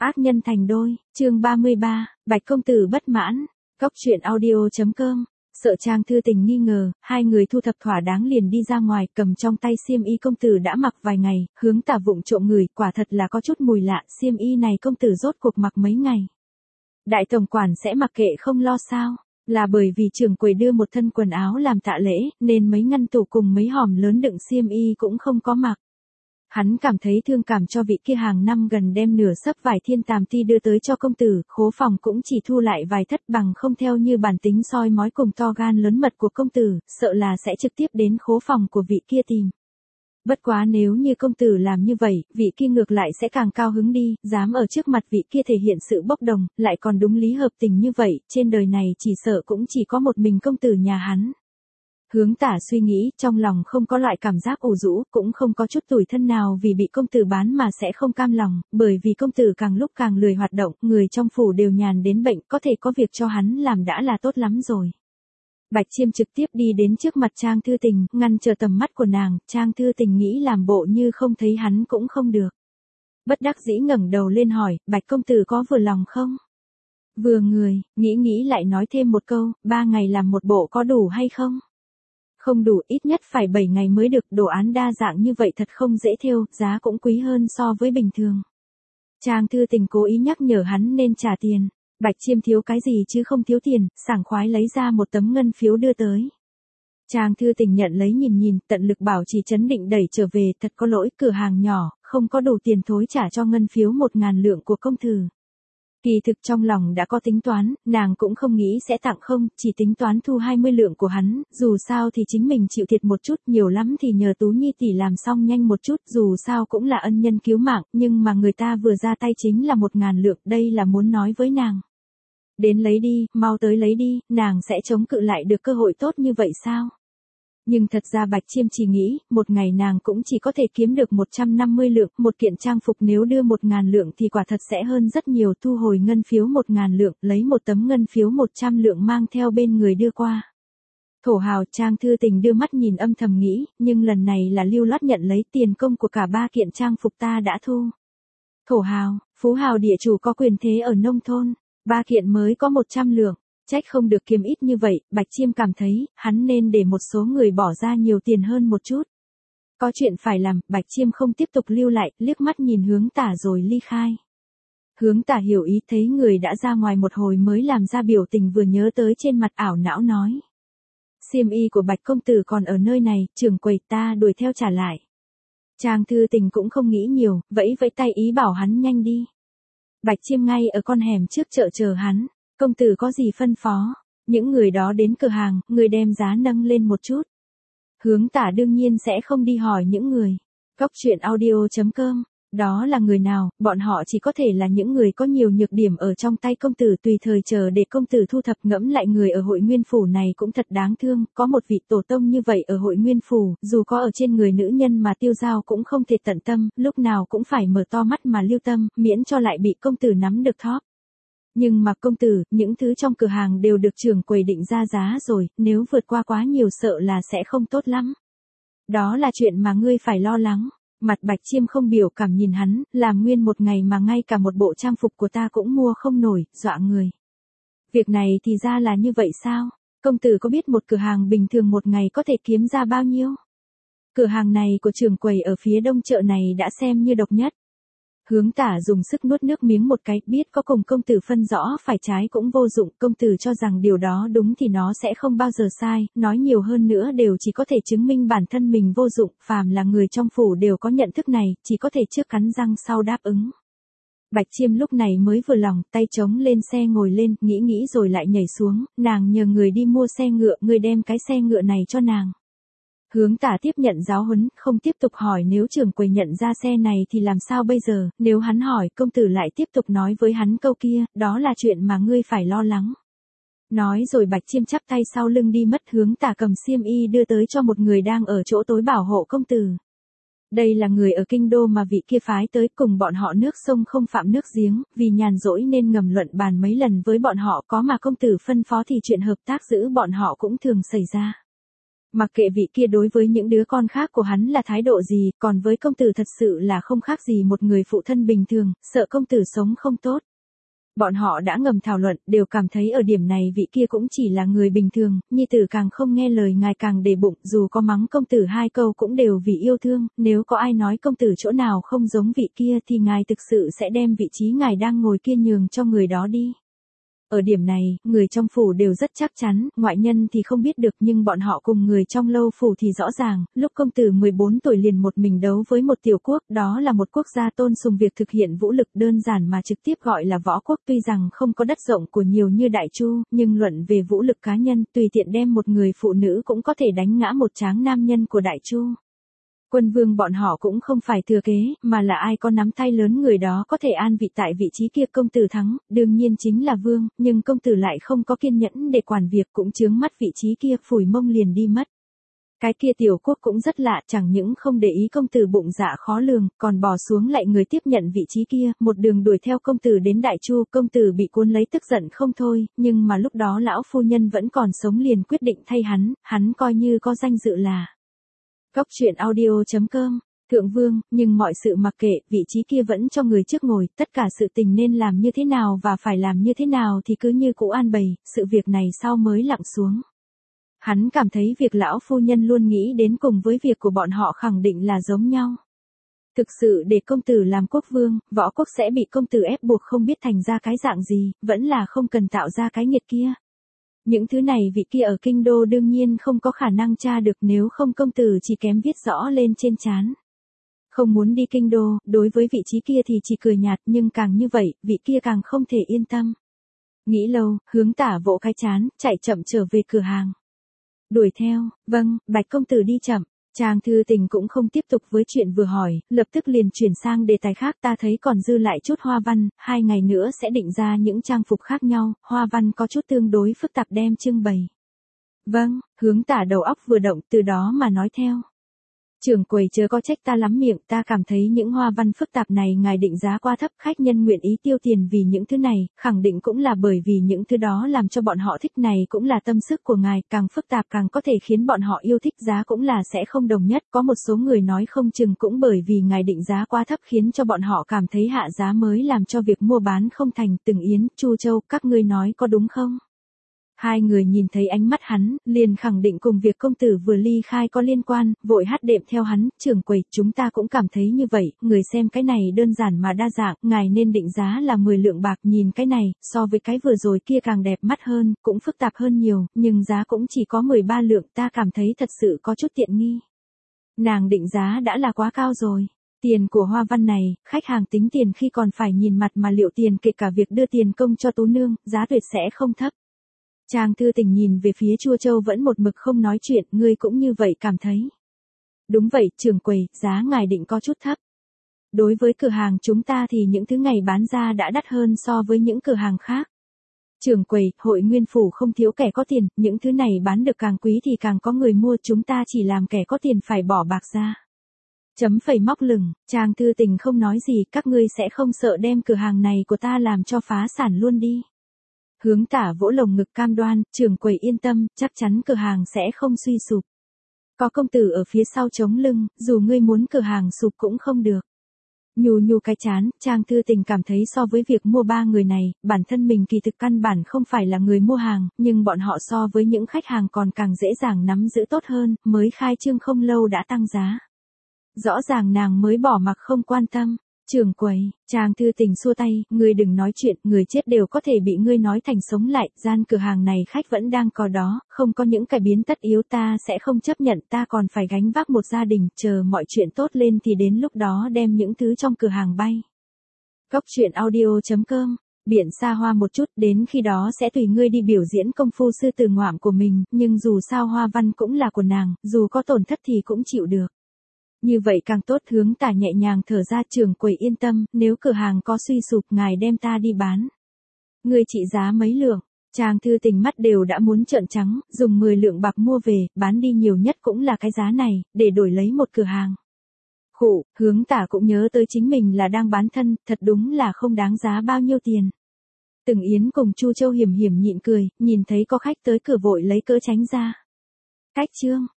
Ác nhân thành đôi, chương 33, Bạch công tử bất mãn. Cóc truyện audio.com. Sợ Trang Thư Tình nghi ngờ, hai người thu thập thỏa đáng liền đi ra ngoài, cầm trong tay xiêm y công tử đã mặc vài ngày, hướng Tả vụng trộm ngửi, quả thật là có chút mùi lạ, xiêm y này công tử rốt cuộc mặc mấy ngày. Đại tổng quản sẽ mặc kệ không lo sao? Là bởi vì trưởng quầy đưa một thân quần áo làm tạ lễ, nên mấy ngăn tủ cùng mấy hòm lớn đựng xiêm y cũng không có mặc. Hắn cảm thấy thương cảm cho vị kia hàng năm gần đem nửa sấp vải thiên tàm ti đưa tới cho công tử, khố phòng cũng chỉ thu lại vài thất bằng không theo như bản tính soi mói cùng to gan lớn mật của công tử, sợ là sẽ trực tiếp đến khố phòng của vị kia tìm. Bất quá nếu như công tử làm như vậy, vị kia ngược lại sẽ càng cao hứng đi, dám ở trước mặt vị kia thể hiện sự bốc đồng, lại còn đúng lý hợp tình như vậy, trên đời này chỉ sợ cũng chỉ có một mình công tử nhà hắn. Hướng Tả suy nghĩ, trong lòng không có loại cảm giác ủ rũ, cũng không có chút tủi thân nào vì bị công tử bán mà sẽ không cam lòng, bởi vì công tử càng lúc càng lười hoạt động, người trong phủ đều nhàn đến bệnh, có thể có việc cho hắn làm đã là tốt lắm rồi. Bạch Chiêm trực tiếp đi đến trước mặt Trang Thư Tình, ngăn trở tầm mắt của nàng, Trang Thư Tình nghĩ làm bộ như không thấy hắn cũng không được. Bất đắc dĩ ngẩng đầu lên hỏi, Bạch công tử có vừa lòng không? Vừa người, nghĩ lại nói thêm một câu, 3 ngày làm một bộ có đủ hay không? Không đủ, ít nhất phải 7 ngày mới được, đồ án đa dạng như vậy thật không dễ thêu, giá cũng quý hơn so với bình thường. Trang Thư Tình cố ý nhắc nhở hắn nên trả tiền. Bạch Chiêm thiếu cái gì chứ không thiếu tiền, sảng khoái lấy ra một tấm ngân phiếu đưa tới. Trang Thư Tình nhận lấy nhìn, tận lực bảo trì trấn định đẩy trở về, thật có lỗi, cửa hàng nhỏ, không có đủ tiền thối trả cho ngân phiếu 1.000 lượng của công tử. Kỳ thực trong lòng đã có tính toán, nàng cũng không nghĩ sẽ tặng không, chỉ tính toán thu 20 lượng của hắn, dù sao thì chính mình chịu thiệt một chút, nhiều lắm thì nhờ Tú Nhi tỷ làm xong nhanh một chút, dù sao cũng là ân nhân cứu mạng, nhưng mà người ta vừa ra tay chính là 1.000 lượng, đây là muốn nói với nàng. Đến lấy đi, mau tới lấy đi, nàng sẽ chống cự lại được cơ hội tốt như vậy sao? Nhưng thật ra Bạch Chiêm chỉ nghĩ, một ngày nàng cũng chỉ có thể kiếm được 150 lượng, một kiện trang phục nếu đưa 1.000 lượng thì quả thật sẽ hơn rất nhiều, thu hồi ngân phiếu 1.000 lượng, lấy một tấm ngân phiếu 100 lượng mang theo bên người đưa qua. Thổ hào. Trang Thư Tình đưa mắt nhìn âm thầm nghĩ, nhưng lần này là lưu loát nhận lấy tiền công của cả 3 kiện trang phục ta đã thu. Thổ hào, phú hào địa chủ có quyền thế ở nông thôn, 3 kiện mới có 100 lượng. Trách không được kiếm ít như vậy, Bạch Chiêm cảm thấy, hắn nên để một số người bỏ ra nhiều tiền hơn một chút. Có chuyện phải làm, Bạch Chiêm không tiếp tục lưu lại, liếc mắt nhìn Hướng Tả rồi ly khai. Hướng Tả hiểu ý thấy người đã ra ngoài một hồi mới làm ra biểu tình vừa nhớ tới trên mặt ảo não nói. Xiêm y của Bạch công tử còn ở nơi này, trưởng quầy ta đuổi theo trả lại. Trang Thư Tình cũng không nghĩ nhiều, vẫy tay ý bảo hắn nhanh đi. Bạch Chiêm ngay ở con hẻm trước chợ chờ hắn. Công tử có gì phân phó? Những người đó đến cửa hàng, người đem giá nâng lên một chút. Hướng Tả đương nhiên sẽ không đi hỏi những người. Cóc truyện audio.com. Đó là người nào, bọn họ chỉ có thể là những người có nhiều nhược điểm ở trong tay công tử, tùy thời chờ để công tử thu thập. Ngẫm lại người ở Hội Nguyên Phủ này cũng thật đáng thương, có một vị tổ tông như vậy ở Hội Nguyên Phủ, dù có ở trên người nữ nhân mà tiêu dao cũng không thể tận tâm, lúc nào cũng phải mở to mắt mà lưu tâm, miễn cho lại bị công tử nắm được thóp. Nhưng mà công tử, những thứ trong cửa hàng đều được trưởng quầy định ra giá rồi, nếu vượt qua quá nhiều sợ là sẽ không tốt lắm. Đó là chuyện mà ngươi phải lo lắng. Mặt Bạch Chiêm không biểu cảm nhìn hắn, làm nguyên một ngày mà ngay cả một bộ trang phục của ta cũng mua không nổi, dọa người. Việc này thì ra là như vậy sao? Công tử có biết một cửa hàng bình thường một ngày có thể kiếm ra bao nhiêu? Cửa hàng này của trưởng quầy ở phía đông chợ này đã xem như độc nhất. Hướng Tả dùng sức nuốt nước miếng một cái, biết có cùng công tử phân rõ phải trái cũng vô dụng, công tử cho rằng điều đó đúng thì nó sẽ không bao giờ sai, nói nhiều hơn nữa đều chỉ có thể chứng minh bản thân mình vô dụng, phàm là người trong phủ đều có nhận thức này, chỉ có thể trước cắn răng sau đáp ứng. Bạch Chiêm lúc này mới vừa lòng, tay trống lên xe ngồi lên, nghĩ rồi lại nhảy xuống, nàng nhờ người đi mua xe ngựa, người đem cái xe ngựa này cho nàng. Hướng Tả tiếp nhận giáo huấn, không tiếp tục hỏi nếu trưởng quầy nhận ra xe này thì làm sao bây giờ, nếu hắn hỏi, công tử lại tiếp tục nói với hắn câu kia, đó là chuyện mà ngươi phải lo lắng. Nói rồi Bạch Chiêm chắp tay sau lưng đi mất. Hướng Tả cầm xiêm y đưa tới cho một người đang ở chỗ tối bảo hộ công tử. Đây là người ở kinh đô mà vị kia phái tới, cùng bọn họ nước sông không phạm nước giếng, vì nhàn rỗi nên ngầm luận bàn mấy lần với bọn họ, có mà công tử phân phó thì chuyện hợp tác giữa bọn họ cũng thường xảy ra. Mặc kệ vị kia đối với những đứa con khác của hắn là thái độ gì, còn với công tử thật sự là không khác gì một người phụ thân bình thường, sợ công tử sống không tốt. Bọn họ đã ngầm thảo luận, đều cảm thấy ở điểm này vị kia cũng chỉ là người bình thường, nhi tử càng không nghe lời ngài càng để bụng, dù có mắng công tử 2 câu cũng đều vì yêu thương, nếu có ai nói công tử chỗ nào không giống vị kia thì ngài thực sự sẽ đem vị trí ngài đang ngồi kia nhường cho người đó đi. Ở điểm này, người trong phủ đều rất chắc chắn, ngoại nhân thì không biết được nhưng bọn họ cùng người trong lâu phủ thì rõ ràng, lúc công tử 14 tuổi liền một mình đấu với một tiểu quốc, đó là một quốc gia tôn sùng việc thực hiện vũ lực đơn giản mà trực tiếp gọi là võ quốc, tuy rằng không có đất rộng của nhiều như Đại Chu, nhưng luận về vũ lực cá nhân, tùy tiện đem một người phụ nữ cũng có thể đánh ngã một tráng nam nhân của Đại Chu. Quân vương bọn họ cũng không phải thừa kế, mà là ai có nắm tay lớn người đó có thể an vị tại vị trí kia. Công tử thắng, đương nhiên chính là vương, nhưng công tử lại không có kiên nhẫn để quản việc, cũng chướng mắt vị trí kia, phủi mông liền đi mất. Cái kia tiểu quốc cũng rất lạ, chẳng những không để ý công tử bụng dạ khó lường, còn bỏ xuống lại người tiếp nhận vị trí kia, một đường đuổi theo công tử đến Đại Chu. Công tử bị cuốn lấy tức giận không thôi, nhưng mà lúc đó lão phu nhân vẫn còn sống liền quyết định thay hắn coi như có danh dự là. Góc truyện audio.com, Thượng Vương, nhưng mọi sự mặc kệ, vị trí kia vẫn cho người trước ngồi, tất cả sự tình nên làm như thế nào và phải làm như thế nào thì cứ như cũ an bày, sự việc này sau mới lặng xuống. Hắn cảm thấy việc lão phu nhân luôn nghĩ đến cùng với việc của bọn họ khẳng định là giống nhau. Thực sự để công tử làm quốc vương, võ quốc sẽ bị công tử ép buộc không biết thành ra cái dạng gì, vẫn là không cần tạo ra cái nghiệt kia. Những thứ này vị kia ở kinh đô đương nhiên không có khả năng tra được, nếu không công tử chỉ kém viết rõ lên trên trán. Không muốn đi kinh đô, đối với vị trí kia thì chỉ cười nhạt, nhưng càng như vậy, vị kia càng không thể yên tâm. Nghĩ lâu, Hướng Tả vỗ cái trán, chạy chậm trở về cửa hàng. Đuổi theo, vâng, Bạch công tử đi chậm. Trang Thư Tình cũng không tiếp tục với chuyện vừa hỏi, lập tức liền chuyển sang đề tài khác. Ta thấy còn dư lại chút hoa văn, 2 ngày nữa sẽ định ra những trang phục khác nhau, hoa văn có chút tương đối phức tạp đem trưng bày. Vâng, Hướng Tả đầu óc vừa động, từ đó mà nói theo. Trưởng quầy chớ có trách ta lắm miệng, ta cảm thấy những hoa văn phức tạp này ngài định giá quá thấp, khách nhân nguyện ý tiêu tiền vì những thứ này, khẳng định cũng là bởi vì những thứ đó làm cho bọn họ thích, này cũng là tâm sức của ngài, càng phức tạp càng có thể khiến bọn họ yêu thích, giá cũng là sẽ không đồng nhất, có một số người nói không chừng cũng bởi vì ngài định giá quá thấp khiến cho bọn họ cảm thấy hạ giá mới làm cho việc mua bán không thành. Từng Yến, Chu Châu, các ngươi nói có đúng không? Hai người nhìn thấy ánh mắt hắn, liền khẳng định cùng việc công tử vừa ly khai có liên quan, vội hát đệm theo hắn. Trưởng quầy, chúng ta cũng cảm thấy như vậy, người xem cái này đơn giản mà đa dạng, ngài nên định giá là 10 lượng bạc, nhìn cái này, so với cái vừa rồi kia càng đẹp mắt hơn, cũng phức tạp hơn nhiều, nhưng giá cũng chỉ có 13 lượng, ta cảm thấy thật sự có chút tiện nghi. Nàng định giá đã là quá cao rồi. Tiền của hoa văn này, khách hàng tính tiền khi còn phải nhìn mặt mà liệu tiền kể cả việc đưa tiền công cho tú nương, giá tuyệt sẽ không thấp. Trang Thư Tình nhìn về phía Chu Châu vẫn một mực không nói chuyện, ngươi cũng như vậy cảm thấy. Đúng vậy, trưởng quầy, giá ngài định có chút thấp. Đối với cửa hàng chúng ta thì những thứ ngày bán ra đã đắt hơn so với những cửa hàng khác. Trưởng quầy, hội nguyên phủ không thiếu kẻ có tiền, những thứ này bán được càng quý thì càng có người mua, chúng ta chỉ làm kẻ có tiền phải bỏ bạc ra. Chấm phẩy móc lửng, Trang Thư Tình không nói gì, các ngươi sẽ không sợ đem cửa hàng này của ta làm cho phá sản luôn đi. Hướng Tả vỗ lồng ngực cam đoan, trưởng quầy yên tâm, chắc chắn cửa hàng sẽ không suy sụp. Có công tử ở phía sau chống lưng, dù ngươi muốn cửa hàng sụp cũng không được. Nhù cái chán, Trang Thư Tình cảm thấy so với việc mua 3 người này, bản thân mình kỳ thực căn bản không phải là người mua hàng, nhưng bọn họ so với những khách hàng còn càng dễ dàng nắm giữ tốt hơn, mới khai trương không lâu đã tăng giá. Rõ ràng nàng mới bỏ mặc không quan tâm. Trưởng quầy, Trang Thư Tình xua tay, ngươi đừng nói chuyện, người chết đều có thể bị ngươi nói thành sống lại, gian cửa hàng này khách vẫn đang có đó, không có những cải biến tất yếu ta sẽ không chấp nhận, ta còn phải gánh vác một gia đình, chờ mọi chuyện tốt lên thì đến lúc đó đem những thứ trong cửa hàng bay. Góc truyện audio.com, biển xa hoa một chút, đến khi đó sẽ tùy ngươi đi biểu diễn công phu sư tử ngoạm của mình, nhưng dù sao hoa văn cũng là của nàng, dù có tổn thất thì cũng chịu được. Như vậy càng tốt. Hướng Tả nhẹ nhàng thở ra, trưởng quầy yên tâm, nếu cửa hàng có suy sụp ngài đem ta đi bán. Ngươi trị giá mấy lượng? Trang Thư Tình mắt đều đã muốn trợn trắng, dùng 10 lượng bạc mua về, bán đi nhiều nhất cũng là cái giá này, để đổi lấy một cửa hàng. Khụ, Hướng Tả cũng nhớ tới chính mình là đang bán thân, thật đúng là không đáng giá bao nhiêu tiền. Từng Yến cùng Chu Châu hiểm hiểm nhịn cười, nhìn thấy có khách tới cửa vội lấy cỡ tránh ra. Cách chương.